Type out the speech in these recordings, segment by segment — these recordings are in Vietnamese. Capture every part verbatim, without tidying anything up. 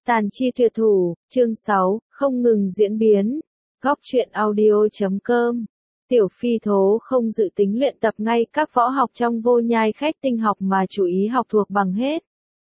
Tàn chi tuyệt thủ, chương sáu, không ngừng diễn biến. Góc truyện audio chấm com. Tiểu Phi Thố không dự tính luyện tập ngay các võ học trong vô nhai khách tinh học mà chú ý học thuộc bằng hết.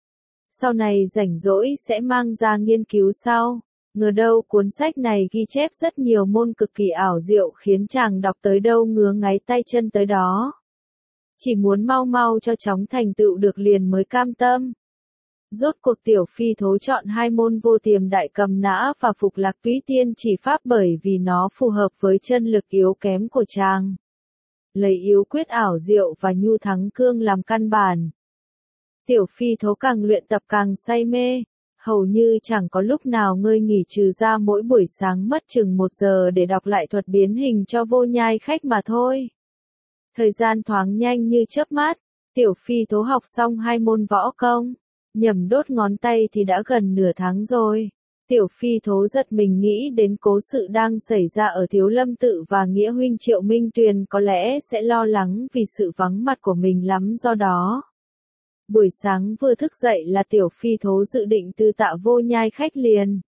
Sau này rảnh rỗi sẽ mang ra nghiên cứu sau. Ngờ đâu cuốn sách này ghi chép rất nhiều môn cực kỳ ảo diệu khiến chàng đọc tới đâu ngứa ngáy tay chân tới đó. Chỉ muốn mau mau cho chóng thành tựu được liền mới cam tâm. Rốt cuộc Tiểu Phi Thố chọn hai môn vô tiềm đại cầm nã và phục lạc túy tiên chỉ pháp bởi vì nó phù hợp với chân lực yếu kém của chàng. Lấy yếu quyết ảo diệu và nhu thắng cương làm căn bản. Tiểu Phi Thố càng luyện tập càng say mê, hầu như chẳng có lúc nào ngơi nghỉ trừ ra mỗi buổi sáng mất chừng một giờ để đọc lại thuật biến hình cho vô nhai khách mà thôi. Thời gian thoáng nhanh như chớp mắt, Tiểu Phi Thố học xong hai môn võ công. Nhầm đốt ngón tay thì đã gần nửa tháng rồi. Tiểu Phi Thố giật mình nghĩ đến cố sự đang xảy ra ở Thiếu Lâm Tự và Nghĩa huynh Triệu Minh Tuyền có lẽ sẽ lo lắng vì sự vắng mặt của mình lắm do đó. Buổi sáng vừa thức dậy là Tiểu Phi Thố dự định từ tạ vô nhai khách liền.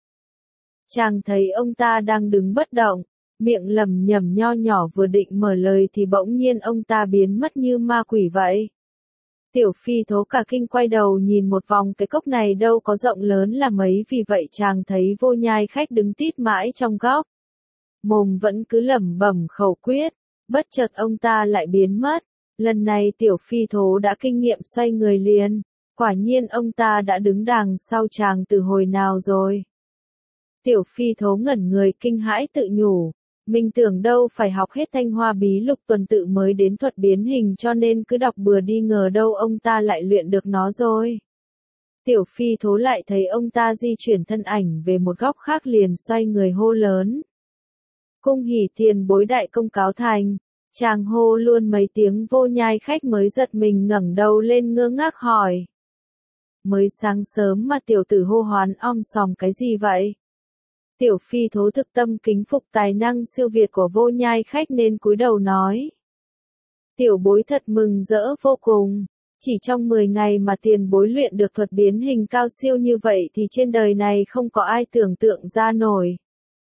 Chàng thấy ông ta đang đứng bất động, miệng lẩm nhẩm nho nhỏ vừa định mở lời thì bỗng nhiên ông ta biến mất như ma quỷ vậy. Tiểu Phi Thố cả kinh quay đầu nhìn một vòng, cái cốc này đâu có rộng lớn là mấy, vì vậy chàng thấy vô nhai khách đứng tít mãi trong góc. Mồm vẫn cứ lẩm bẩm khẩu quyết, bất chợt ông ta lại biến mất. Lần này Tiểu Phi Thố đã kinh nghiệm xoay người liền, quả nhiên ông ta đã đứng đằng sau chàng từ hồi nào rồi. Tiểu Phi Thố ngẩn người kinh hãi tự nhủ. Mình tưởng đâu phải học hết Thanh Hoa Bí Lục tuần tự mới đến thuật biến hình cho nên cứ đọc bừa đi, ngờ đâu ông ta lại luyện được nó rồi. Tiểu Phi Thố lại thấy ông ta di chuyển thân ảnh về một góc khác liền xoay người hô lớn. Cung hỉ tiền bối đại công cáo thành. Chàng hô luôn mấy tiếng vô nhai khách mới giật mình ngẩng đầu lên ngơ ngác hỏi. Mới sáng sớm mà tiểu tử hô hoán om sòm cái gì vậy? Tiểu Phi Thố thực tâm kính phục tài năng siêu việt của vô nhai khách nên cúi đầu nói. Tiểu bối thật mừng rỡ vô cùng, chỉ trong mười ngày mà tiền bối luyện được thuật biến hình cao siêu như vậy thì trên đời này không có ai tưởng tượng ra nổi.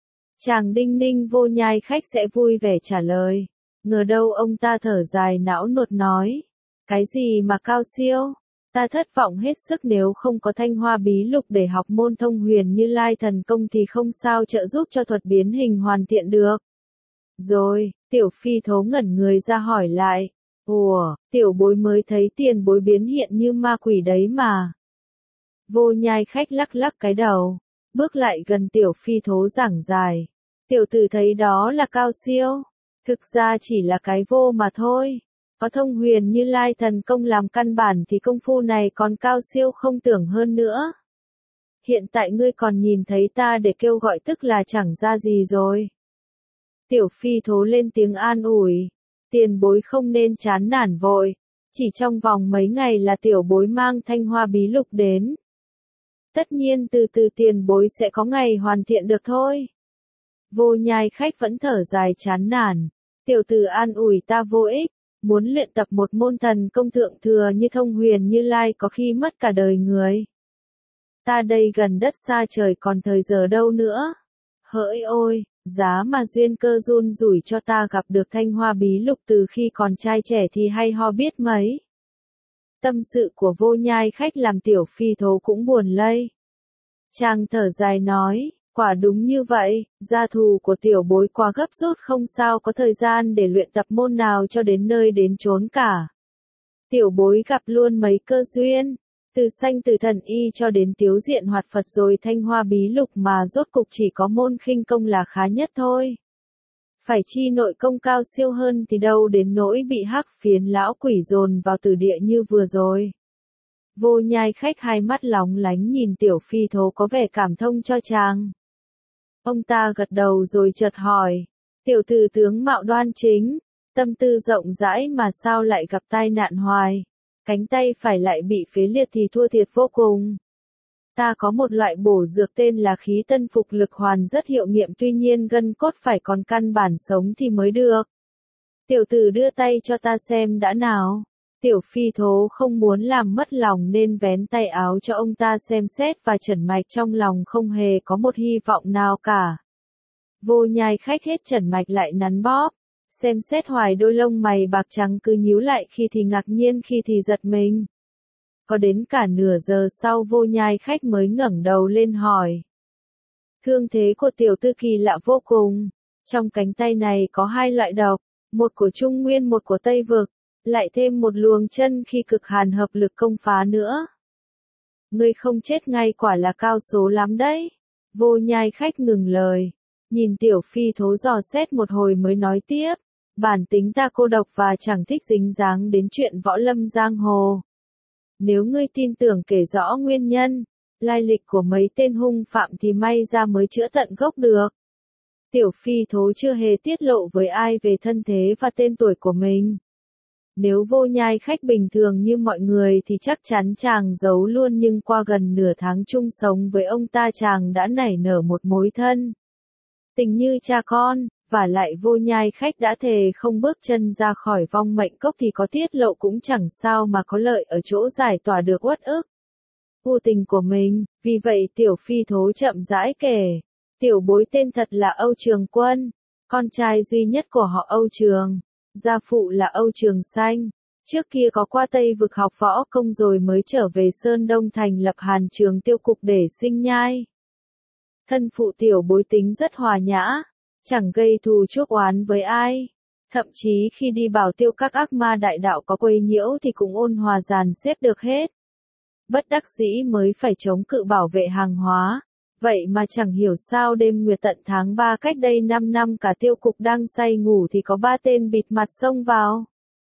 Chàng đinh ninh vô nhai khách sẽ vui vẻ trả lời, ngờ đâu ông ta thở dài não nuột nói. Cái gì mà cao siêu? Ta thất vọng hết sức, nếu không có Thanh Hoa Bí Lục để học môn thông huyền Như Lai thần công thì không sao trợ giúp cho thuật biến hình hoàn thiện được. Rồi, Tiểu Phi Thố ngẩn người ra hỏi lại. Ủa, tiểu bối mới thấy tiền bối biến hiện như ma quỷ đấy mà. Vô nhai khách lắc lắc cái đầu, bước lại gần Tiểu Phi Thố giảng giải. Tiểu tử thấy đó là cao siêu, thực ra chỉ là cái vô mà thôi. Có thông huyền Như Lai thần công làm căn bản thì công phu này còn cao siêu không tưởng hơn nữa. Hiện tại ngươi còn nhìn thấy ta để kêu gọi tức là chẳng ra gì rồi. Tiểu Phi Thố lên tiếng an ủi. Tiền bối không nên chán nản vội. Chỉ trong vòng mấy ngày là tiểu bối mang Thanh Hoa Bí Lục đến. Tất nhiên từ từ tiền bối sẽ có ngày hoàn thiện được thôi. Vô nhai khách vẫn thở dài chán nản. Tiểu tử an ủi ta vô ích. Muốn luyện tập một môn thần công thượng thừa như thông huyền Như Lai có khi mất cả đời người. Ta đây gần đất xa trời còn thời giờ đâu nữa. Hỡi ôi, giá mà duyên cơ run rủi cho ta gặp được Thanh Hoa Bí Lục từ khi còn trai trẻ thì hay ho biết mấy. Tâm sự của vô nhai khách làm Tiểu Phi Thố cũng buồn lây. Chàng thở dài nói. Quả đúng như vậy, gia thù của tiểu bối quá gấp rút không sao có thời gian để luyện tập môn nào cho đến nơi đến chốn cả. Tiểu bối gặp luôn mấy cơ duyên, từ sanh từ thần y cho đến tiếu diện hoạt Phật rồi Thanh Hoa Bí Lục mà rốt cục chỉ có môn khinh công là khá nhất thôi. Phải chi nội công cao siêu hơn thì đâu đến nỗi bị hắc phiến lão quỷ dồn vào tử địa như vừa rồi. Vô nhai khách hai mắt lóng lánh nhìn Tiểu Phi Thố có vẻ cảm thông cho chàng. Ông ta gật đầu rồi chợt hỏi, tiểu tử tướng mạo đoan chính, tâm tư rộng rãi mà sao lại gặp tai nạn hoài, cánh tay phải lại bị phế liệt thì thua thiệt vô cùng. Ta có một loại bổ dược tên là khí tân phục lực hoàn rất hiệu nghiệm, tuy nhiên gân cốt phải còn căn bản sống thì mới được. Tiểu tử đưa tay cho ta xem đã nào. Tiểu phi thố không muốn làm mất lòng nên vén tay áo cho ông ta xem xét và Trần Mạch trong lòng không hề có một hy vọng nào cả. Vô Nhai Khách hết Trần Mạch lại nắn bóp, xem xét hoài đôi lông mày bạc trắng cứ nhíu lại khi thì ngạc nhiên khi thì giật mình. Có đến cả nửa giờ sau Vô Nhai Khách mới ngẩng đầu lên hỏi. Thương thế của tiểu tư kỳ lạ vô cùng, trong cánh tay này có hai loại độc, một của Trung Nguyên một của Tây Vực, lại thêm một luồng chân khi cực hàn hợp lực công phá nữa. Ngươi không chết ngay quả là cao số lắm đấy. Vô Nhai Khách ngừng lời, nhìn tiểu phi thố dò xét một hồi mới nói tiếp, bản tính ta cô độc và chẳng thích dính dáng đến chuyện võ lâm giang hồ. Nếu ngươi tin tưởng kể rõ nguyên nhân, lai lịch của mấy tên hung phạm thì may ra mới chữa tận gốc được. Tiểu phi thố chưa hề tiết lộ với ai về thân thế và tên tuổi của mình. Nếu Vô Nhai Khách bình thường như mọi người thì chắc chắn chàng giấu luôn, nhưng qua gần nửa tháng chung sống với ông ta chàng đã nảy nở một mối thân tình như cha con, và lại Vô Nhai Khách đã thề không bước chân ra khỏi vong mệnh cốc thì có tiết lộ cũng chẳng sao mà có lợi ở chỗ giải tỏa được uất ức vô tình của mình. Vì vậy tiểu phi thố chậm rãi kể, tiểu bối tên thật là Âu Trường Quân, con trai duy nhất của họ Âu Trường, gia phụ là Âu Trường Xanh, trước kia có qua Tây Vực học võ công rồi mới trở về Sơn Đông thành lập Hàn Trường Tiêu Cục để sinh nhai. Thân phụ tiểu bối tính rất hòa nhã, chẳng gây thù chuốc oán với ai, thậm chí khi đi bảo tiêu các ác ma đại đạo có quấy nhiễu thì cũng ôn hòa dàn xếp được hết. Bất đắc dĩ mới phải chống cự bảo vệ hàng hóa. Vậy mà chẳng hiểu sao đêm nguyệt tận tháng ba cách đây năm năm cả tiêu cục đang say ngủ thì có ba tên bịt mặt xông vào.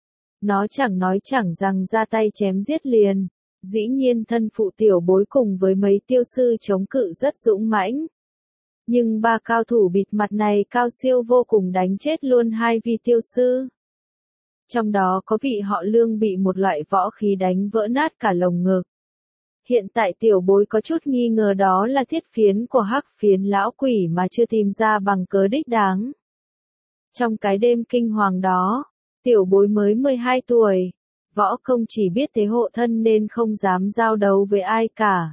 Nó chẳng nói chẳng rằng ra tay chém giết liền. Dĩ nhiên thân phụ tiểu bối cùng với mấy tiêu sư chống cự rất dũng mãnh. Nhưng ba cao thủ bịt mặt này cao siêu vô cùng, đánh chết luôn hai vị tiêu sư. Trong đó có vị họ Lương bị một loại võ khí đánh vỡ nát cả lồng ngực. Hiện tại tiểu bối có chút nghi ngờ đó là thiết phiến của hắc phiến lão quỷ mà chưa tìm ra bằng cớ đích đáng. Trong cái đêm kinh hoàng đó, tiểu bối mới mười hai tuổi, võ công chỉ biết thế hộ thân nên không dám giao đấu với ai cả.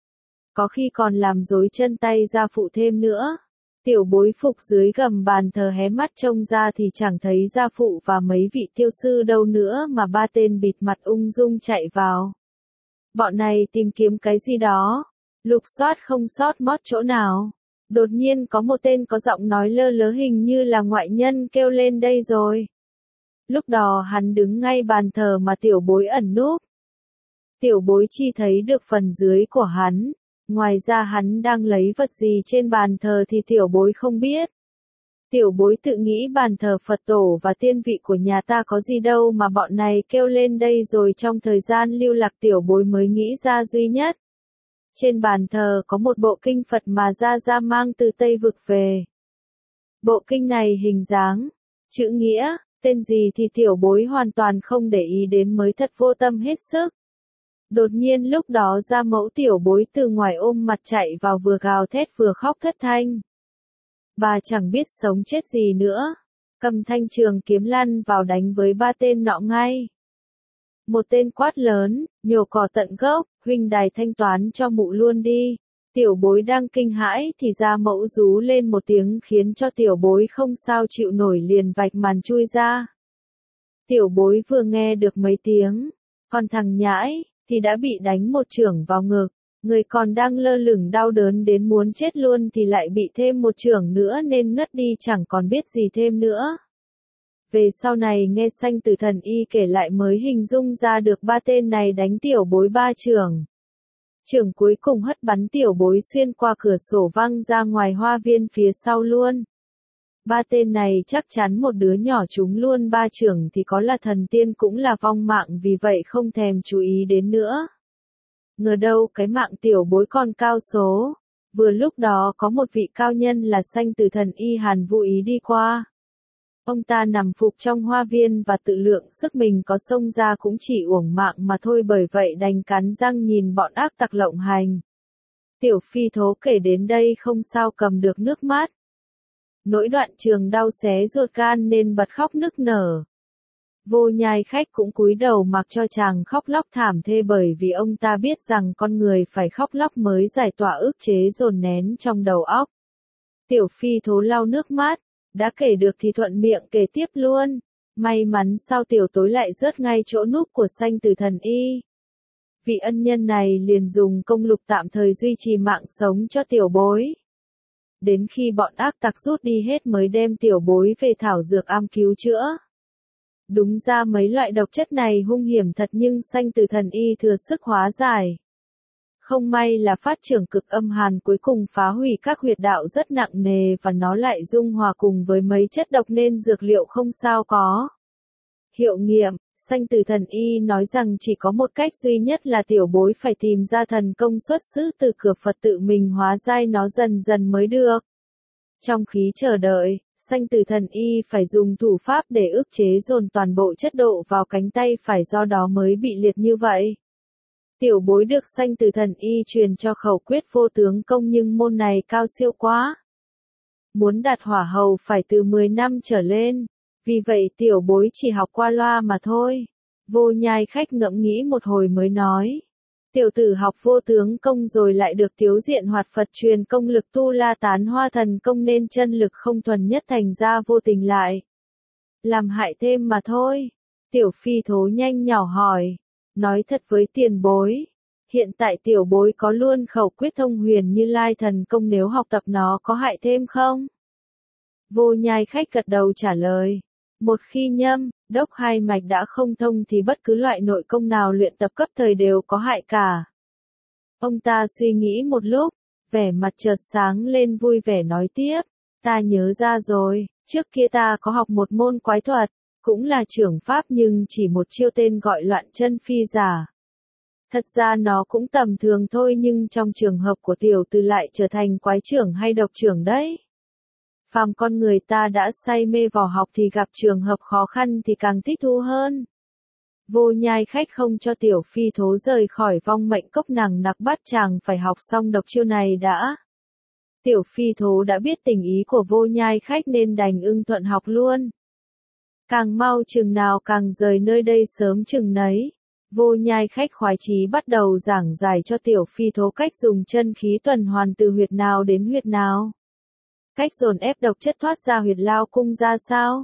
Có khi còn làm rối chân tay gia phụ thêm nữa. Tiểu bối phục dưới gầm bàn thờ hé mắt trông ra thì chẳng thấy gia phụ và mấy vị tiêu sư đâu nữa mà ba tên bịt mặt ung dung chạy vào. Bọn này tìm kiếm cái gì đó, lục soát không sót mót chỗ nào. Đột nhiên có một tên có giọng nói lơ lớ hình như là ngoại nhân kêu lên đây rồi. Lúc đó hắn đứng ngay bàn thờ mà tiểu bối ẩn núp. Tiểu bối chỉ thấy được phần dưới của hắn, ngoài ra hắn đang lấy vật gì trên bàn thờ thì tiểu bối không biết. Tiểu bối tự nghĩ bàn thờ Phật tổ và tiên vị của nhà ta có gì đâu mà bọn này kêu lên đây, rồi trong thời gian lưu lạc tiểu bối mới nghĩ ra duy nhất. Trên bàn thờ có một bộ kinh Phật mà Gia Gia mang từ Tây Vực về. Bộ kinh này hình dáng, chữ nghĩa, tên gì thì tiểu bối hoàn toàn không để ý đến mới thật vô tâm hết sức. Đột nhiên lúc đó Gia Mẫu tiểu bối từ ngoài ôm mặt chạy vào vừa gào thét vừa khóc thất thanh. Bà chẳng biết sống chết gì nữa, cầm thanh trường kiếm lăn vào đánh với ba tên nọ ngay. Một tên quát lớn, nhổ cỏ tận gốc, huynh đài thanh toán cho mụ luôn đi. Tiểu bối đang kinh hãi thì Gia Mẫu rú lên một tiếng khiến cho tiểu bối không sao chịu nổi, liền vạch màn chui ra. Tiểu bối vừa nghe được mấy tiếng, còn thằng nhãi thì đã bị đánh một chưởng vào ngực. Người còn đang lơ lửng đau đớn đến muốn chết luôn thì lại bị thêm một chưởng nữa nên ngất đi chẳng còn biết gì thêm nữa. Về sau này nghe Sanh Tử Thần Y kể lại mới hình dung ra được ba tên này đánh tiểu bối ba chưởng. Chưởng cuối cùng hất bắn tiểu bối xuyên qua cửa sổ văng ra ngoài hoa viên phía sau luôn. Ba tên này chắc chắn một đứa nhỏ chúng luôn ba chưởng thì có là thần tiên cũng là vong mạng, vì vậy không thèm chú ý đến nữa. Ngờ đâu cái mạng tiểu bối còn cao số. Vừa lúc đó có một vị cao nhân là Sanh Tử Thần Y Hàn vô ý đi qua. Ông ta nằm phục trong hoa viên và tự lượng sức mình có xông ra cũng chỉ uổng mạng mà thôi, bởi vậy đành cắn răng nhìn bọn ác tặc lộng hành. Tiểu phi thố kể đến đây không sao cầm được nước mắt. Nỗi đoạn trường đau xé ruột gan nên bật khóc nức nở. Vô Nhai Khách cũng cúi đầu mặc cho chàng khóc lóc thảm thê bởi vì ông ta biết rằng con người phải khóc lóc mới giải tỏa ức chế dồn nén trong đầu óc. Tiểu Phi Thố lau nước mắt, đã kể được thì thuận miệng kể tiếp luôn. May mắn sao tiểu tối lại rớt ngay chỗ núp của Sanh Tử Thần Y. Vị ân nhân này liền dùng công lục tạm thời duy trì mạng sống cho tiểu bối. Đến khi bọn ác tặc rút đi hết mới đem tiểu bối về thảo dược am cứu chữa. Đúng ra mấy loại độc chất này hung hiểm thật nhưng Sanh Tử Thần Y thừa sức hóa giải. Không may là phát trưởng cực âm hàn cuối cùng phá hủy các huyệt đạo rất nặng nề và nó lại dung hòa cùng với mấy chất độc nên dược liệu không sao có. Hiệu nghiệm, Sanh Tử Thần Y nói rằng chỉ có một cách duy nhất là tiểu bối phải tìm ra thần công xuất xứ từ cửa Phật tự mình hóa giải nó dần dần mới được. Trong khi chờ đợi, Sanh Tử Thần Y phải dùng thủ pháp để ức chế dồn toàn bộ chất độ vào cánh tay phải do đó mới bị liệt như vậy. Tiểu bối được Sanh Tử Thần Y truyền cho khẩu quyết vô tướng công nhưng môn này cao siêu quá. Muốn đạt hỏa hầu phải từ mười năm trở lên, vì vậy tiểu bối chỉ học qua loa mà thôi. Vô Nhai Khách ngẫm nghĩ một hồi mới nói. Tiểu tử học vô tướng công rồi lại được Tiếu Diện Hoạt Phật truyền công lực tu La Tán Hoa Thần công nên chân lực không thuần nhất thành ra vô tình lại. Làm hại thêm mà thôi. Tiểu Phi Thố nhanh nhỏ hỏi. Nói thật với tiền bối. Hiện tại tiểu bối có luôn khẩu quyết thông huyền Như Lai thần công nếu học tập nó có hại thêm không? Vô Nhai Khách gật đầu trả lời. Một khi nhâm, đốc hai mạch đã không thông thì bất cứ loại nội công nào luyện tập cấp thời đều có hại cả. Ông ta suy nghĩ một lúc, vẻ mặt chợt sáng lên vui vẻ nói tiếp. Ta nhớ ra rồi, trước kia ta có học một môn quái thuật, cũng là trưởng pháp nhưng chỉ một chiêu tên gọi loạn chân phi giả. Thật ra nó cũng tầm thường thôi nhưng trong trường hợp của tiểu tử lại trở thành quái trưởng hay độc trưởng đấy. Phàm con người ta đã say mê vào học thì gặp trường hợp khó khăn thì càng thích thú hơn. Vô Nhai Khách không cho Tiểu Phi Thố rời khỏi vong mệnh cốc nàng nặc bắt chàng phải học xong độc chiêu này đã. Tiểu Phi Thố đã biết tình ý của Vô Nhai Khách nên đành ưng thuận học luôn. Càng mau chừng nào càng rời nơi đây sớm chừng nấy. Vô Nhai Khách khoái chí bắt đầu giảng giải cho Tiểu Phi Thố cách dùng chân khí tuần hoàn từ huyệt nào đến huyệt nào. Cách dồn ép độc chất thoát ra huyệt lao cung ra sao?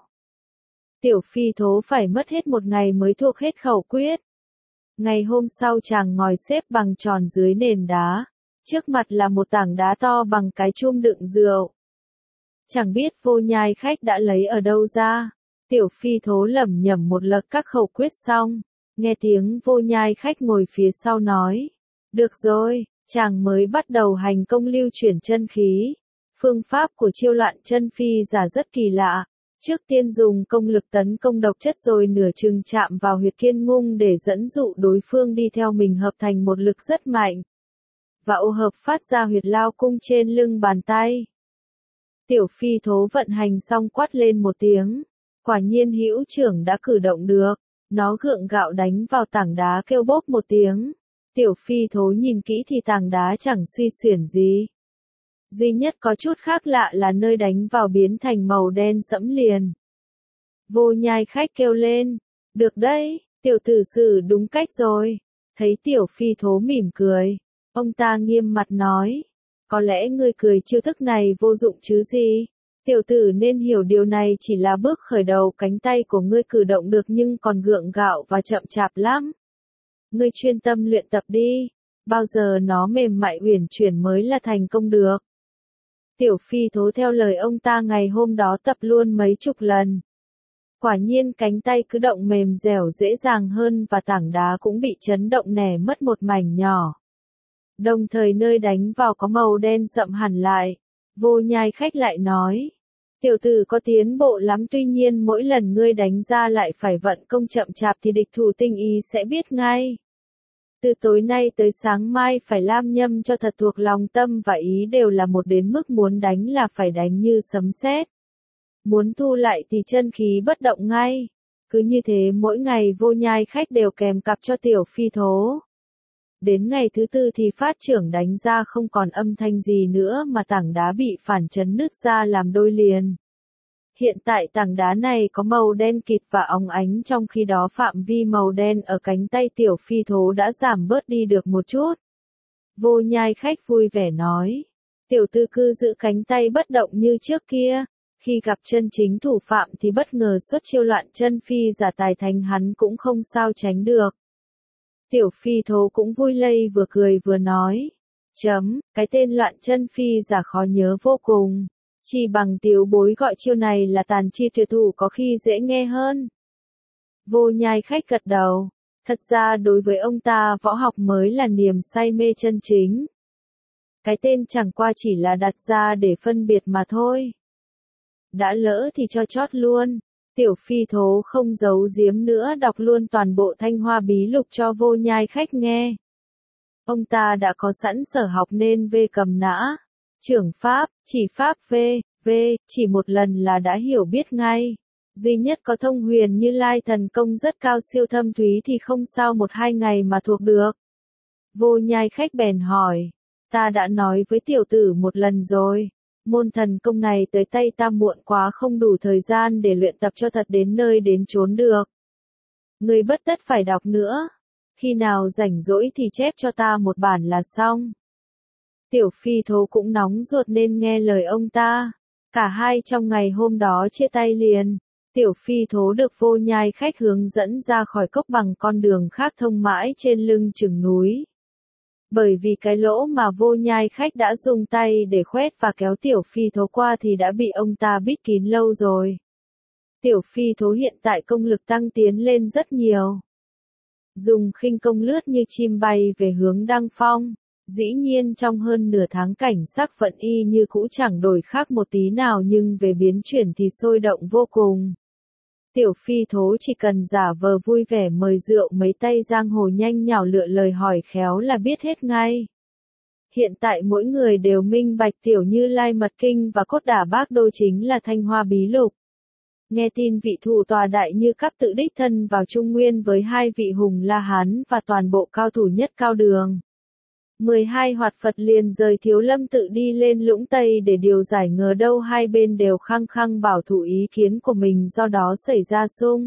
Tiểu Phi Thố phải mất hết một ngày mới thuộc hết khẩu quyết. Ngày hôm sau chàng ngồi xếp bằng tròn dưới nền đá. Trước mặt là một tảng đá to bằng cái chum đựng rượu. Chẳng biết Vô Nhai Khách đã lấy ở đâu ra. Tiểu Phi Thố lẩm nhẩm một lượt các khẩu quyết xong. Nghe tiếng Vô Nhai Khách ngồi phía sau nói. Được rồi, chàng mới bắt đầu hành công lưu chuyển chân khí. Phương pháp của chiêu loạn chân phi giả rất kỳ lạ. Trước tiên dùng công lực tấn công độc chất rồi nửa chừng chạm vào huyệt kiên ngung để dẫn dụ đối phương đi theo mình hợp thành một lực rất mạnh. Và ô hợp phát ra huyệt lao cung trên lưng bàn tay. Tiểu Phi Thố vận hành xong quát lên một tiếng. Quả nhiên hữu trưởng đã cử động được. Nó gượng gạo đánh vào tảng đá kêu bốp một tiếng. Tiểu Phi Thố nhìn kỹ thì tảng đá chẳng suy xuyển gì. Duy nhất có chút khác lạ là nơi đánh vào biến thành màu đen sẫm liền. Vô Nhai Khách kêu lên. Được đấy, tiểu tử xử đúng cách rồi. Thấy Tiểu Phi Thố mỉm cười. Ông ta nghiêm mặt nói. Có lẽ ngươi cười chiêu thức này vô dụng chứ gì. Tiểu tử nên hiểu điều này chỉ là bước khởi đầu cánh tay của ngươi cử động được nhưng còn gượng gạo và chậm chạp lắm. Ngươi chuyên tâm luyện tập đi. Bao giờ nó mềm mại uyển chuyển mới là thành công được. Tiểu Phi Thố theo lời ông ta ngày hôm đó tập luôn mấy chục lần. Quả nhiên cánh tay cứ động mềm dẻo dễ dàng hơn và tảng đá cũng bị chấn động nẻ mất một mảnh nhỏ. Đồng thời nơi đánh vào có màu đen sậm hẳn lại. Vô Nhai Khách lại nói. Tiểu tử có tiến bộ lắm tuy nhiên mỗi lần ngươi đánh ra lại phải vận công chậm chạp thì địch thủ tinh ý sẽ biết ngay. Từ tối nay tới sáng mai phải lam nhâm cho thật thuộc lòng tâm và ý đều là một đến mức muốn đánh là phải đánh như sấm sét. Muốn thu lại thì chân khí bất động ngay. Cứ như thế mỗi ngày Vô Nhai Khách đều kèm cặp cho Tiểu Phi Thố. Đến ngày thứ tư thì phát trưởng đánh ra không còn âm thanh gì nữa mà tảng đá bị phản chấn nứt ra làm đôi liền. Hiện tại tảng đá này có màu đen kịt và óng ánh, trong khi đó phạm vi màu đen ở cánh tay tiểu phi thố đã giảm bớt đi được một chút. Vô Nhai Khách vui vẻ nói. Tiểu tư cứ giữ cánh tay bất động như trước kia. Khi gặp chân chính thủ phạm thì bất ngờ xuất chiêu loạn chân phi giả tài thành hắn cũng không sao tránh được. Tiểu phi thố cũng vui lây vừa cười vừa nói. Chấm, cái tên loạn chân phi giả khó nhớ vô cùng. Chỉ bằng tiểu bối gọi chiêu này là tàn chi tuyệt thủ có khi dễ nghe hơn. Vô Nhai Khách gật đầu. Thật ra đối với ông ta võ học mới là niềm say mê chân chính. Cái tên chẳng qua chỉ là đặt ra để phân biệt mà thôi. Đã lỡ thì cho chót luôn. Tiểu phi thố không giấu giếm nữa đọc luôn toàn bộ Thanh Hoa Bí Lục cho Vô Nhai Khách nghe. Ông ta đã có sẵn sở học nên về cầm nã. Trưởng pháp, chỉ pháp V, V, chỉ một lần là đã hiểu biết ngay. Duy nhất có thông huyền Như Lai thần công rất cao siêu thâm thúy thì không sao một hai ngày mà thuộc được. Vô Nhai Khách bèn hỏi. Ta đã nói với tiểu tử một lần rồi. Môn thần công này tới tay ta muộn quá, không đủ thời gian để luyện tập cho thật đến nơi đến chốn được. Người bất tất phải đọc nữa. Khi nào rảnh rỗi thì chép cho ta một bản là xong. Tiểu phi thố cũng nóng ruột nên nghe lời ông ta. Cả hai trong ngày hôm đó chia tay liền. Tiểu phi thố được Vô Nhai Khách hướng dẫn ra khỏi cốc bằng con đường khác thông mãi trên lưng chừng núi. Bởi vì cái lỗ mà Vô Nhai Khách đã dùng tay để khoét và kéo tiểu phi thố qua thì đã bị ông ta bít kín lâu rồi. Tiểu phi thố hiện tại công lực tăng tiến lên rất nhiều. Dùng khinh công lướt như chim bay về hướng Đăng Phong. Dĩ nhiên trong hơn nửa tháng cảnh sắc vận y như cũ chẳng đổi khác một tí nào, nhưng về biến chuyển thì sôi động vô cùng. Tiểu phi thố chỉ cần giả vờ vui vẻ mời rượu mấy tay giang hồ nhanh nhảu lựa lời hỏi khéo là biết hết ngay. Hiện tại mỗi người đều minh bạch Tiểu Như Lai Mật Kinh và Cốt Đả Bác Đô chính là Thanh Hoa Bí Lục. Nghe tin vị thủ tòa đại Như Cấp tự đích thân vào Trung Nguyên với hai vị hùng La Hán và toàn bộ cao thủ nhất cao đường. mười hai hoạt Phật liền rời Thiếu Lâm tự đi lên Lũng Tây để điều giải, ngờ đâu hai bên đều khăng khăng bảo thủ ý kiến của mình, do đó xảy ra xung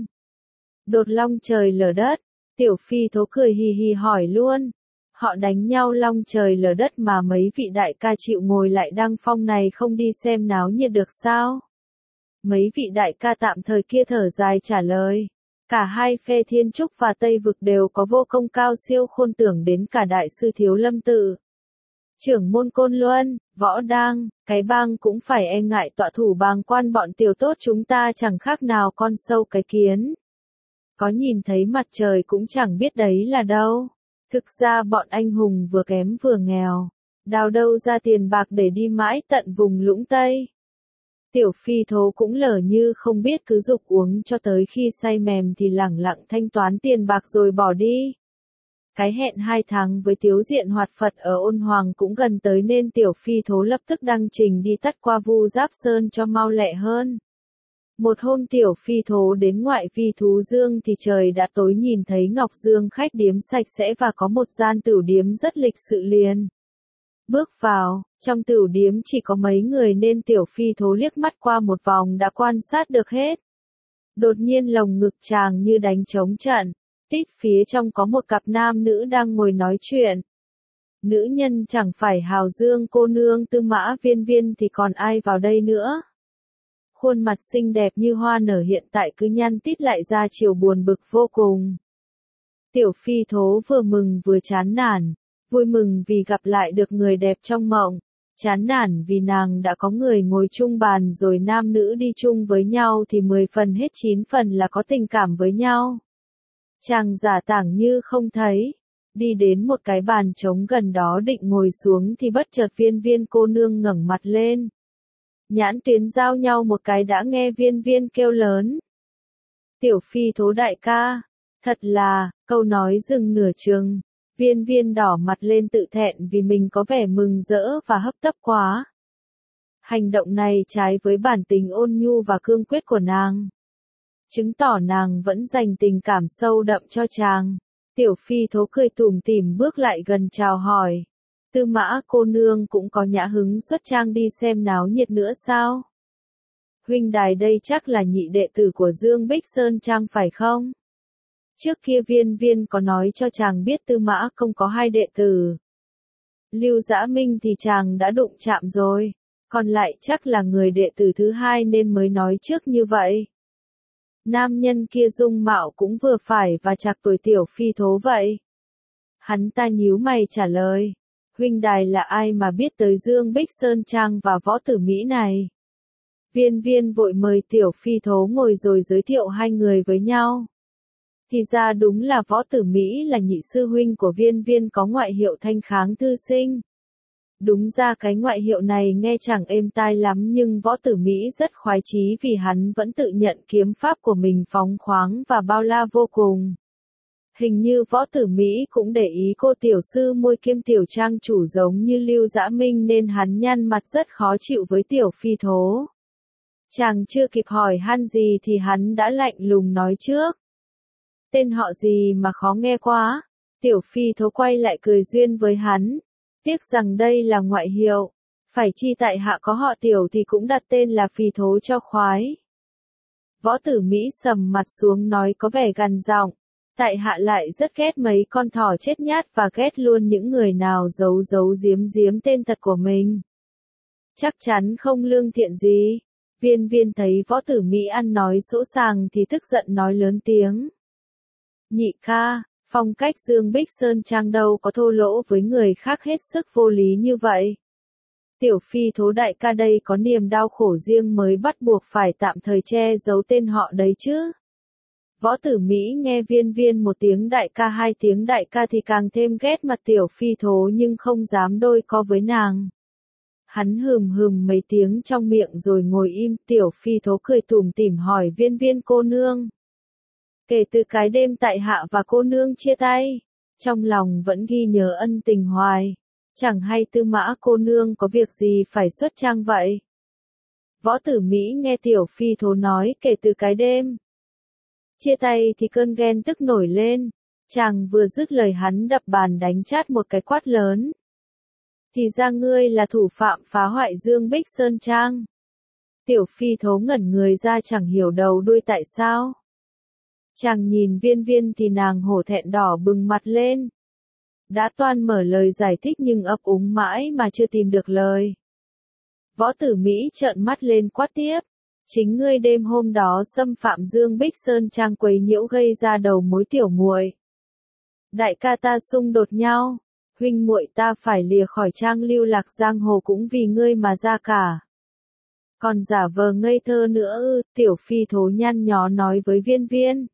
đột long trời lở đất. Tiểu phi thố cười hì hì hỏi luôn. Họ đánh nhau long trời lở đất mà mấy vị đại ca chịu ngồi lại Đăng Phong này không đi xem náo nhiệt được sao? Mấy vị đại ca tạm thời kia thở dài trả lời. Cả hai phe Thiên Trúc và Tây Vực đều có vô công cao siêu khôn, tưởng đến cả đại sư Thiếu Lâm tự. Trưởng môn Côn Luân, Võ Đang, cái bang cũng phải e ngại tọa thủ bàng quan bọn tiểu tốt chúng ta chẳng khác nào con sâu cái kiến. Có nhìn thấy mặt trời cũng chẳng biết đấy là đâu. Thực ra bọn anh hùng vừa kém vừa nghèo. Đào đâu ra tiền bạc để đi mãi tận vùng Lũng Tây. Tiểu phi thố cũng lờ như không biết, cứ dục uống cho tới khi say mềm thì lẳng lặng thanh toán tiền bạc rồi bỏ đi. Cái hẹn hai tháng với Tiếu Diện Hoạt Phật ở Ôn Hoàng cũng gần tới nên tiểu phi thố lập tức đăng trình đi tắt qua Vu Giáp Sơn cho mau lẹ hơn. Một hôm tiểu phi thố đến ngoại vi Thú Dương thì trời đã tối, nhìn thấy Ngọc Dương khách điếm sạch sẽ và có một gian tửu điếm rất lịch sự liền. Bước vào, trong tửu điếm chỉ có mấy người nên tiểu phi thố liếc mắt qua một vòng đã quan sát được hết. Đột nhiên lồng ngực chàng như đánh trống trận, tít phía trong có một cặp nam nữ đang ngồi nói chuyện. Nữ nhân chẳng phải Hào Dương cô nương Tư Mã Viên Viên thì còn ai vào đây nữa. Khuôn mặt xinh đẹp như hoa nở hiện tại cứ nhăn tít lại ra chiều buồn bực vô cùng. Tiểu phi thố vừa mừng vừa chán nản. Vui mừng vì gặp lại được người đẹp trong mộng, chán nản vì nàng đã có người ngồi chung bàn rồi, nam nữ đi chung với nhau thì mười phần hết chín phần là có tình cảm với nhau. Chàng giả tảng như không thấy, đi đến một cái bàn trống gần đó định ngồi xuống thì bất chợt Viên Viên cô nương ngẩng mặt lên. Nhãn tuyến giao nhau một cái đã nghe Viên Viên kêu lớn. Tiểu phi thố đại ca, thật là, câu nói dừng nửa chừng. Viên Viên đỏ mặt lên tự thẹn vì mình có vẻ mừng rỡ và hấp tấp quá. Hành động này trái với bản tính ôn nhu và cương quyết của nàng. Chứng tỏ nàng vẫn dành tình cảm sâu đậm cho chàng. Tiểu phi thố cười tủm tỉm bước lại gần chào hỏi. Tư Mã cô nương cũng có nhã hứng xuất trang đi xem náo nhiệt nữa sao? Huynh đài đây chắc là nhị đệ tử của Dương Bích Sơn Trang phải không? Trước kia Viên Viên có nói cho chàng biết Tư Mã Công có hai đệ tử. Lưu Dã Minh thì chàng đã đụng chạm rồi, còn lại chắc là người đệ tử thứ hai nên mới nói trước như vậy. Nam nhân kia dung mạo cũng vừa phải và chạc tuổi Tiểu Phi Thố vậy. Hắn ta nhíu mày trả lời, huynh đài là ai mà biết tới Dương Bích Sơn Trang và Võ Tử Mỹ này? Viên Viên vội mời Tiểu Phi Thố ngồi rồi giới thiệu hai người với nhau. Thì ra đúng là Võ Tử Mỹ là nhị sư huynh của Viên Viên có ngoại hiệu Thanh Kháng Thư Sinh. Đúng ra cái ngoại hiệu này nghe chẳng êm tai lắm nhưng Võ Tử Mỹ rất khoái chí vì hắn vẫn tự nhận kiếm pháp của mình phóng khoáng và bao la vô cùng. Hình như Võ Tử Mỹ cũng để ý cô tiểu sư môi kiêm tiểu trang chủ giống như Lưu Dã Minh nên hắn nhăn mặt rất khó chịu với Tiểu Phi Thố. Chàng chưa kịp hỏi han gì thì hắn đã lạnh lùng nói trước. Tên họ gì mà khó nghe quá? Tiểu Phi Thố quay lại cười duyên với hắn. Tiếc rằng đây là ngoại hiệu. Phải chi tại hạ có họ Tiểu thì cũng đặt tên là Phi Thố cho khoái. Võ Tử Mỹ sầm mặt xuống nói có vẻ gằn giọng. Tại hạ lại rất ghét mấy con thỏ chết nhát và ghét luôn những người nào giấu giấu giếm giếm tên thật của mình. Chắc chắn không lương thiện gì. Viên Viên thấy Võ Tử Mỹ ăn nói sỗ sàng thì tức giận nói lớn tiếng. Nhị ca, phong cách Dương Bích Sơn Trang đâu có thô lỗ với người khác hết sức vô lý như vậy. Tiểu Phi Thố đại ca đây có niềm đau khổ riêng mới bắt buộc phải tạm thời che giấu tên họ đấy chứ. Võ Tử Mỹ nghe Viên Viên một tiếng đại ca hai tiếng đại ca thì càng thêm ghét mặt Tiểu Phi Thố nhưng không dám đôi co với nàng. Hắn hừm hừm mấy tiếng trong miệng rồi ngồi im. Tiểu Phi Thố cười tủm tỉm hỏi Viên Viên cô nương. Kể từ cái đêm tại hạ và cô nương chia tay, trong lòng vẫn ghi nhớ ân tình hoài. Chẳng hay Tư Mã cô nương có việc gì phải xuất trang vậy? Võ Tử Mỹ nghe Tiểu Phi Thố nói kể từ cái đêm chia tay thì cơn ghen tức nổi lên. Chàng vừa dứt lời hắn đập bàn đánh chát một cái quát lớn. Thì ra ngươi là thủ phạm phá hoại Dương Bích Sơn Trang. Tiểu Phi Thố ngẩn người ra chẳng hiểu đầu đuôi tại sao. Chàng nhìn Viên Viên thì nàng hổ thẹn đỏ bừng mặt lên. Đã toan mở lời giải thích nhưng ấp úng mãi mà chưa tìm được lời. Võ Tử Mỹ trợn mắt lên quát tiếp. Chính ngươi đêm hôm đó xâm phạm Dương Bích Sơn Trang quấy nhiễu gây ra đầu mối tiểu muội. Đại ca ta xung đột nhau, huynh muội ta phải lìa khỏi trang lưu lạc giang hồ cũng vì ngươi mà ra cả. Còn giả vờ ngây thơ nữa ư? Tiểu Phi Thố nhăn nhó nói với Viên Viên.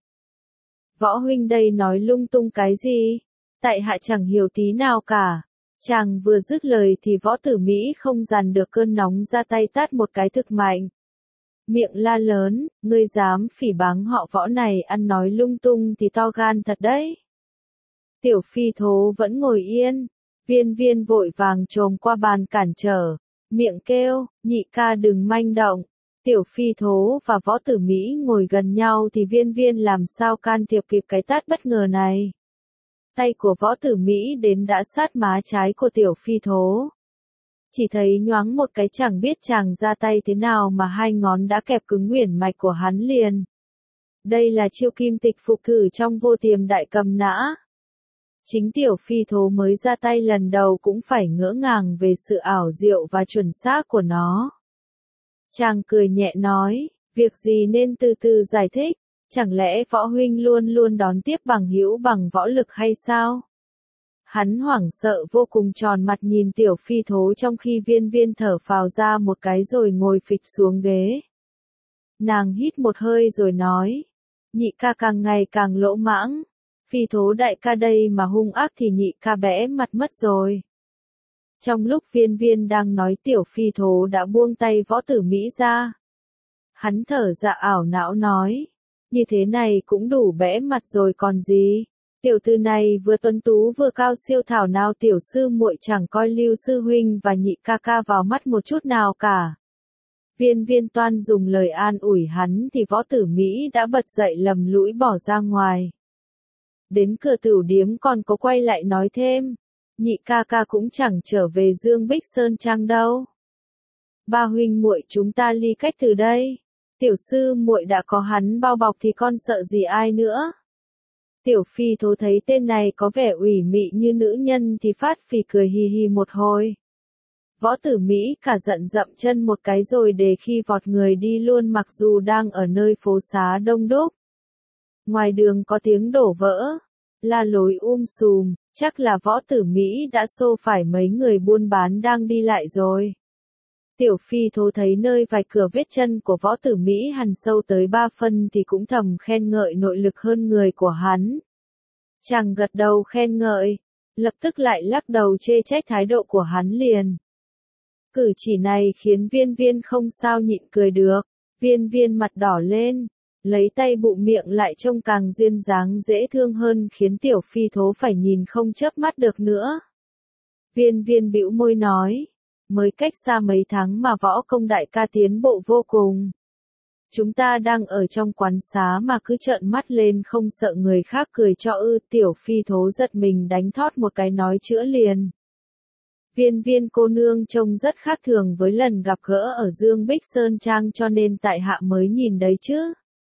Võ huynh đây nói lung tung cái gì? Tại hạ chẳng hiểu tí nào cả. Chàng vừa dứt lời thì Võ Tử Mỹ không dằn được cơn nóng ra tay tát một cái thực mạnh. Miệng la lớn, ngươi dám phỉ báng họ Võ này ăn nói lung tung thì to gan thật đấy. Tiểu Phi Thố vẫn ngồi yên. Viên Viên vội vàng chồm qua bàn cản trở. Miệng kêu, nhị ca đừng manh động. Tiểu Phi Thố và Võ Tử Mỹ ngồi gần nhau thì Viên Viên làm sao can thiệp kịp cái tát bất ngờ này. Tay của Võ Tử Mỹ đến đã sát má trái của Tiểu Phi Thố. Chỉ thấy nhoáng một cái chẳng biết chàng ra tay thế nào mà hai ngón đã kẹp cứng uyển mạch của hắn liền. Đây là chiêu kim tịch phục thử trong vô tiềm đại cầm nã. Chính Tiểu Phi Thố mới ra tay lần đầu cũng phải ngỡ ngàng về sự ảo diệu và chuẩn xác của nó. Chàng cười nhẹ nói, việc gì nên từ từ giải thích, chẳng lẽ Võ huynh luôn luôn đón tiếp bằng hữu bằng võ lực hay sao? Hắn hoảng sợ vô cùng tròn mặt nhìn Tiểu Phi Thố trong khi Viên Viên thở phào ra một cái rồi ngồi phịch xuống ghế. Nàng hít một hơi rồi nói, nhị ca càng ngày càng lỗ mãng. Phi Thố đại ca đây mà hung ác thì nhị ca bẽ mặt mất rồi. Trong lúc Viên Viên đang nói Tiểu Phi Thố đã buông tay Võ Tử Mỹ ra. Hắn thở dạ ảo não nói, như thế này cũng đủ bẽ mặt rồi còn gì. Tiểu tử này vừa tuấn tú vừa cao siêu thảo nào tiểu sư muội chẳng coi Lưu sư huynh và nhị ca ca vào mắt một chút nào cả. Viên Viên toan dùng lời an ủi hắn thì Võ Tử Mỹ đã bật dậy lầm lũi bỏ ra ngoài. Đến cửa tửu điếm còn có quay lại nói thêm, nhị ca ca cũng chẳng trở về Dương Bích Sơn Trang đâu. Ba huynh muội chúng ta ly cách từ đây. Tiểu sư muội đã có hắn bao bọc thì con sợ gì ai nữa. Tiểu phi thố thấy tên này có vẻ ủy mị như nữ nhân thì phát phì cười hì hì một hồi. Võ Tử Mỹ cả giận dậm chân một cái rồi để khi vọt người đi luôn mặc dù đang ở nơi phố xá đông đúc. Ngoài đường có tiếng đổ vỡ, la lối um sùm, chắc là Võ Tử Mỹ đã xô phải mấy người buôn bán đang đi lại rồi. Tiểu phi thố thấy nơi vài cửa vết chân của Võ Tử Mỹ hằn sâu tới ba phân thì cũng thầm khen ngợi nội lực hơn người của hắn. Chàng gật đầu khen ngợi, lập tức lại lắc đầu chê trách thái độ của hắn liền. Cử chỉ này khiến viên viên không sao nhịn cười được, viên viên mặt đỏ lên, lấy tay bụng miệng lại trông càng duyên dáng dễ thương hơn khiến tiểu phi thố phải nhìn không chớp mắt được nữa. Viên viên bĩu môi nói, mới cách xa mấy tháng mà võ công đại ca tiến bộ vô cùng. Chúng ta đang ở trong quán xá mà cứ trợn mắt lên không sợ người khác cười cho ư. Tiểu phi thố giật mình đánh thót một cái nói chữa liền. Viên viên cô nương trông rất khác thường với lần gặp gỡ ở Dương Bích Sơn Trang cho nên tại hạ mới nhìn đấy chứ.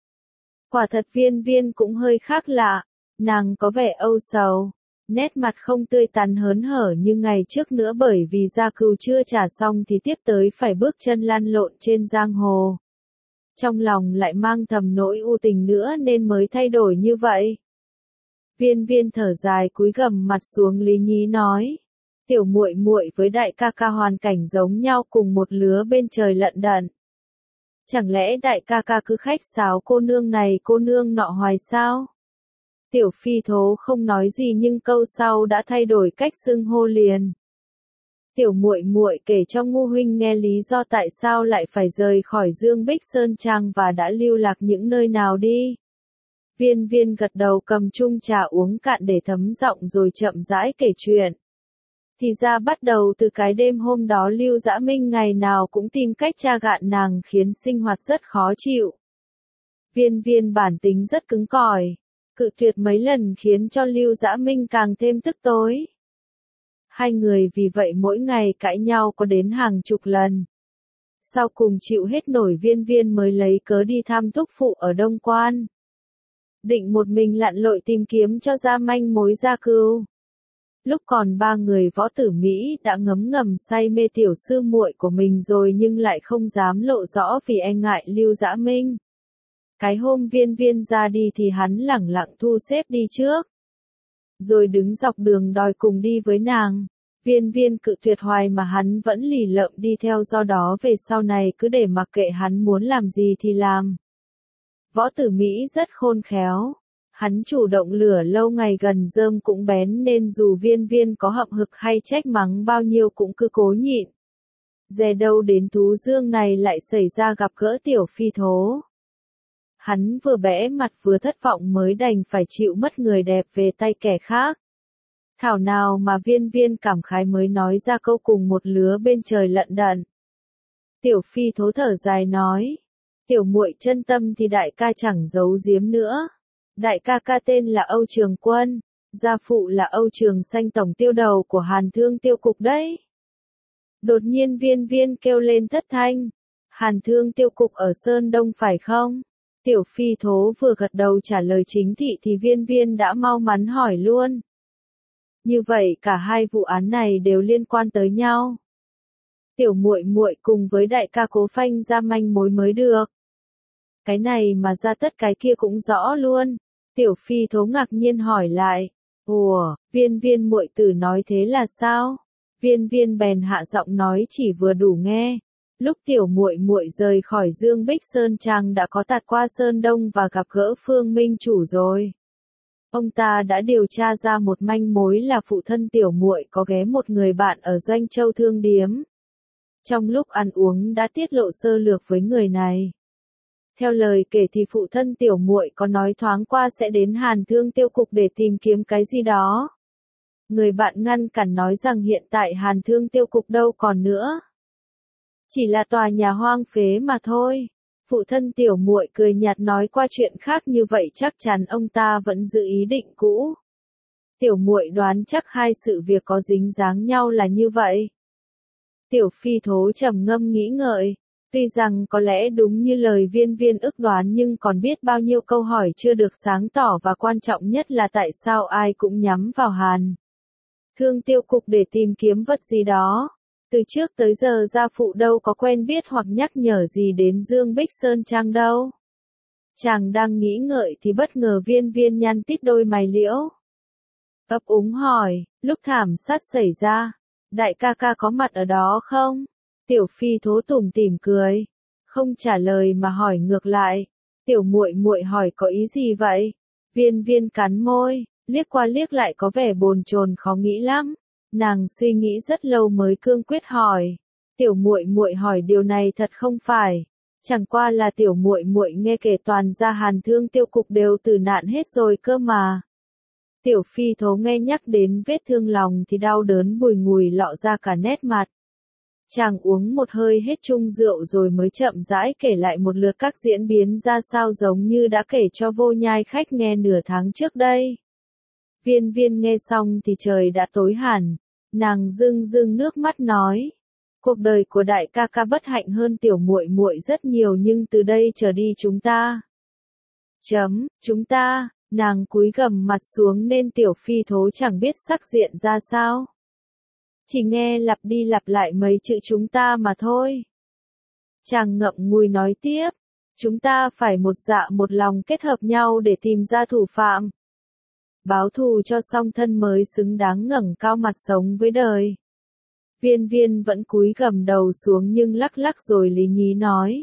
Quả thật viên viên cũng hơi khác lạ, nàng có vẻ âu sầu, nét mặt không tươi tắn hớn hở như ngày trước nữa bởi vì gia cừu chưa trả xong thì tiếp tới phải bước chân lăn lộn trên giang hồ. Trong lòng lại mang thầm nỗi u tình nữa nên mới thay đổi như vậy. Viên viên thở dài cúi gằm mặt xuống lý nhí nói. Tiểu muội muội với đại ca ca hoàn cảnh giống nhau cùng một lứa bên trời lận đận. Chẳng lẽ đại ca ca cứ khách sáo cô nương này cô nương nọ hoài sao? Tiểu phi thố không nói gì nhưng câu sau đã thay đổi cách xưng hô liền. Tiểu muội muội kể cho Ngu huynh nghe lý do tại sao lại phải rời khỏi Dương Bích Sơn Trang và đã lưu lạc những nơi nào đi. Viên viên gật đầu cầm chung trà uống cạn để thấm giọng rồi chậm rãi kể chuyện. Thì ra bắt đầu từ cái đêm hôm đó Lưu Dã Minh ngày nào cũng tìm cách tra gạn nàng khiến sinh hoạt rất khó chịu. Viên viên bản tính rất cứng cỏi, cự tuyệt mấy lần khiến cho Lưu Dã Minh càng thêm tức tối. Hai người vì vậy mỗi ngày cãi nhau có đến hàng chục lần. Sau cùng chịu hết nổi viên viên mới lấy cớ đi thăm thúc phụ ở Đông Quan. Định một mình lặn lội tìm kiếm cho ra manh mối gia cừu. Lúc còn ba người Võ Tử Mỹ đã ngấm ngầm say mê tiểu sư muội của mình rồi nhưng lại không dám lộ rõ vì e ngại Lưu Dã Minh. Cái hôm viên viên ra đi thì hắn lẳng lặng thu xếp đi trước. Rồi đứng dọc đường đòi cùng đi với nàng. Viên viên cự tuyệt hoài mà hắn vẫn lì lợm đi theo do đó về sau này cứ để mặc kệ hắn muốn làm gì thì làm. Võ Tử Mỹ rất khôn khéo. Hắn chủ động lửa lâu ngày gần rơm cũng bén nên dù viên viên có hậm hực hay trách mắng bao nhiêu cũng cứ cố nhịn. Dè đâu đến thú dương này lại xảy ra gặp gỡ tiểu phi thố. Hắn vừa bẽ mặt vừa thất vọng mới đành phải chịu mất người đẹp về tay kẻ khác. Thảo nào mà viên viên cảm khái mới nói ra câu cùng một lứa bên trời lận đận. Tiểu phi thố thở dài nói. Tiểu muội chân tâm thì đại ca chẳng giấu giếm nữa. Đại ca ca tên là Âu Trường Quân, gia phụ là Âu Trường Xanh tổng tiêu đầu của Hàn Thương Tiêu Cục đấy. Đột nhiên viên viên kêu lên thất thanh. Hàn Thương Tiêu Cục ở Sơn Đông phải không? Tiểu phi thố vừa gật đầu trả lời chính thị thì viên viên đã mau mắn hỏi luôn. Như vậy cả hai vụ án này đều liên quan tới nhau. Tiểu muội muội cùng với đại ca cố phanh ra manh mối mới được. Cái này mà ra tất cái kia cũng rõ luôn. Tiểu phi thố ngạc nhiên hỏi lại. Ủa, viên viên muội tử nói thế là sao? Viên viên bèn hạ giọng nói chỉ vừa đủ nghe. Lúc tiểu muội muội rời khỏi Dương Bích Sơn Trang đã có tạt qua Sơn Đông và gặp gỡ Phương Minh chủ rồi. Ông ta đã điều tra ra một manh mối là phụ thân tiểu muội có ghé một người bạn ở Doanh Châu Thương Điếm. Trong lúc ăn uống đã tiết lộ sơ lược với người này. Theo lời kể thì phụ thân tiểu muội có nói thoáng qua sẽ đến Hàn Thương Tiêu Cục để tìm kiếm cái gì đó. Người bạn ngăn cản nói rằng hiện tại Hàn Thương Tiêu Cục đâu còn nữa. Chỉ là tòa nhà hoang phế mà thôi. Phụ thân tiểu muội cười nhạt nói qua chuyện khác như vậy chắc chắn ông ta vẫn giữ ý định cũ. Tiểu muội đoán chắc hai sự việc có dính dáng nhau là như vậy. Tiểu phi thố trầm ngâm nghĩ ngợi. Tuy rằng có lẽ đúng như lời Viên Viên ước đoán nhưng còn biết bao nhiêu câu hỏi chưa được sáng tỏ và quan trọng nhất là tại sao ai cũng nhắm vào Hàn Thương tiêu cục để tìm kiếm vật gì đó. Từ trước tới giờ gia phụ đâu có quen biết hoặc nhắc nhở gì đến Dương Bích Sơn Trang đâu. Chàng đang nghĩ ngợi thì bất ngờ Viên Viên nhăn tít đôi mày liễu. Ấp úng hỏi, lúc thảm sát xảy ra, đại ca ca có mặt ở đó không? Tiểu Phi Thố tủm tỉm cười, không trả lời mà hỏi ngược lại. Tiểu muội muội hỏi có ý gì vậy? Viên Viên cắn môi, liếc qua liếc lại có vẻ bồn chồn khó nghĩ lắm. Nàng suy nghĩ rất lâu mới cương quyết hỏi. Tiểu muội muội hỏi điều này thật không phải. Chẳng qua là tiểu muội muội nghe kể toàn gia Hàn Thương tiêu cục đều tử nạn hết rồi cơ mà. Tiểu Phi Thố nghe nhắc đến vết thương lòng thì đau đớn bùi ngùi lọ ra cả nét mặt. Chàng uống một hơi hết chung rượu rồi mới chậm rãi kể lại một lượt các diễn biến ra sao giống như đã kể cho Vô Nhai khách nghe nửa tháng trước đây. Viên Viên nghe xong thì trời đã tối hẳn, nàng rưng rưng nước mắt nói. Cuộc đời của đại ca ca bất hạnh hơn tiểu muội muội rất nhiều nhưng từ đây trở đi chúng ta. Chấm, chúng ta, nàng cúi gằm mặt xuống nên Tiểu Phi Thố chẳng biết sắc diện ra sao. Chỉ nghe lặp đi lặp lại mấy chữ chúng ta mà thôi. Chàng ngậm ngùi nói tiếp, chúng ta phải một dạ một lòng kết hợp nhau để tìm ra thủ phạm. Báo thù cho song thân mới xứng đáng ngẩng cao mặt sống với đời. Viên Viên vẫn cúi gằm đầu xuống nhưng lắc lắc rồi lý nhí nói.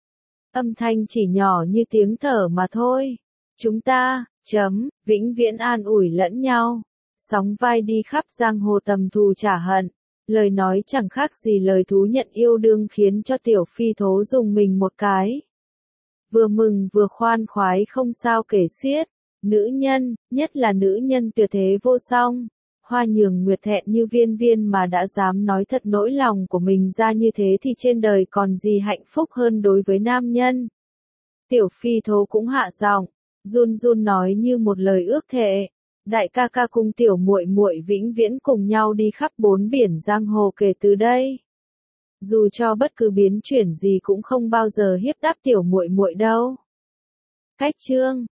Âm thanh chỉ nhỏ như tiếng thở mà thôi. Chúng ta, chấm, vĩnh viễn an ủi lẫn nhau. Sóng vai đi khắp giang hồ tầm thù trả hận. Lời nói chẳng khác gì lời thú nhận yêu đương khiến cho Tiểu Phi Thố dùng mình một cái. Vừa mừng vừa khoan khoái không sao kể xiết. Nữ nhân, nhất là nữ nhân tuyệt thế vô song. Hoa Nhường Nguyệt thẹn như Viên Viên mà đã dám nói thật nỗi lòng của mình ra như thế thì trên đời còn gì hạnh phúc hơn đối với nam nhân. Tiểu Phi Thố cũng hạ giọng, run run nói như một lời ước thệ. Đại ca ca cùng tiểu muội muội vĩnh viễn cùng nhau đi khắp bốn biển giang hồ kể từ đây. Dù cho bất cứ biến chuyển gì cũng không bao giờ hiếp đáp tiểu muội muội đâu. Cách chương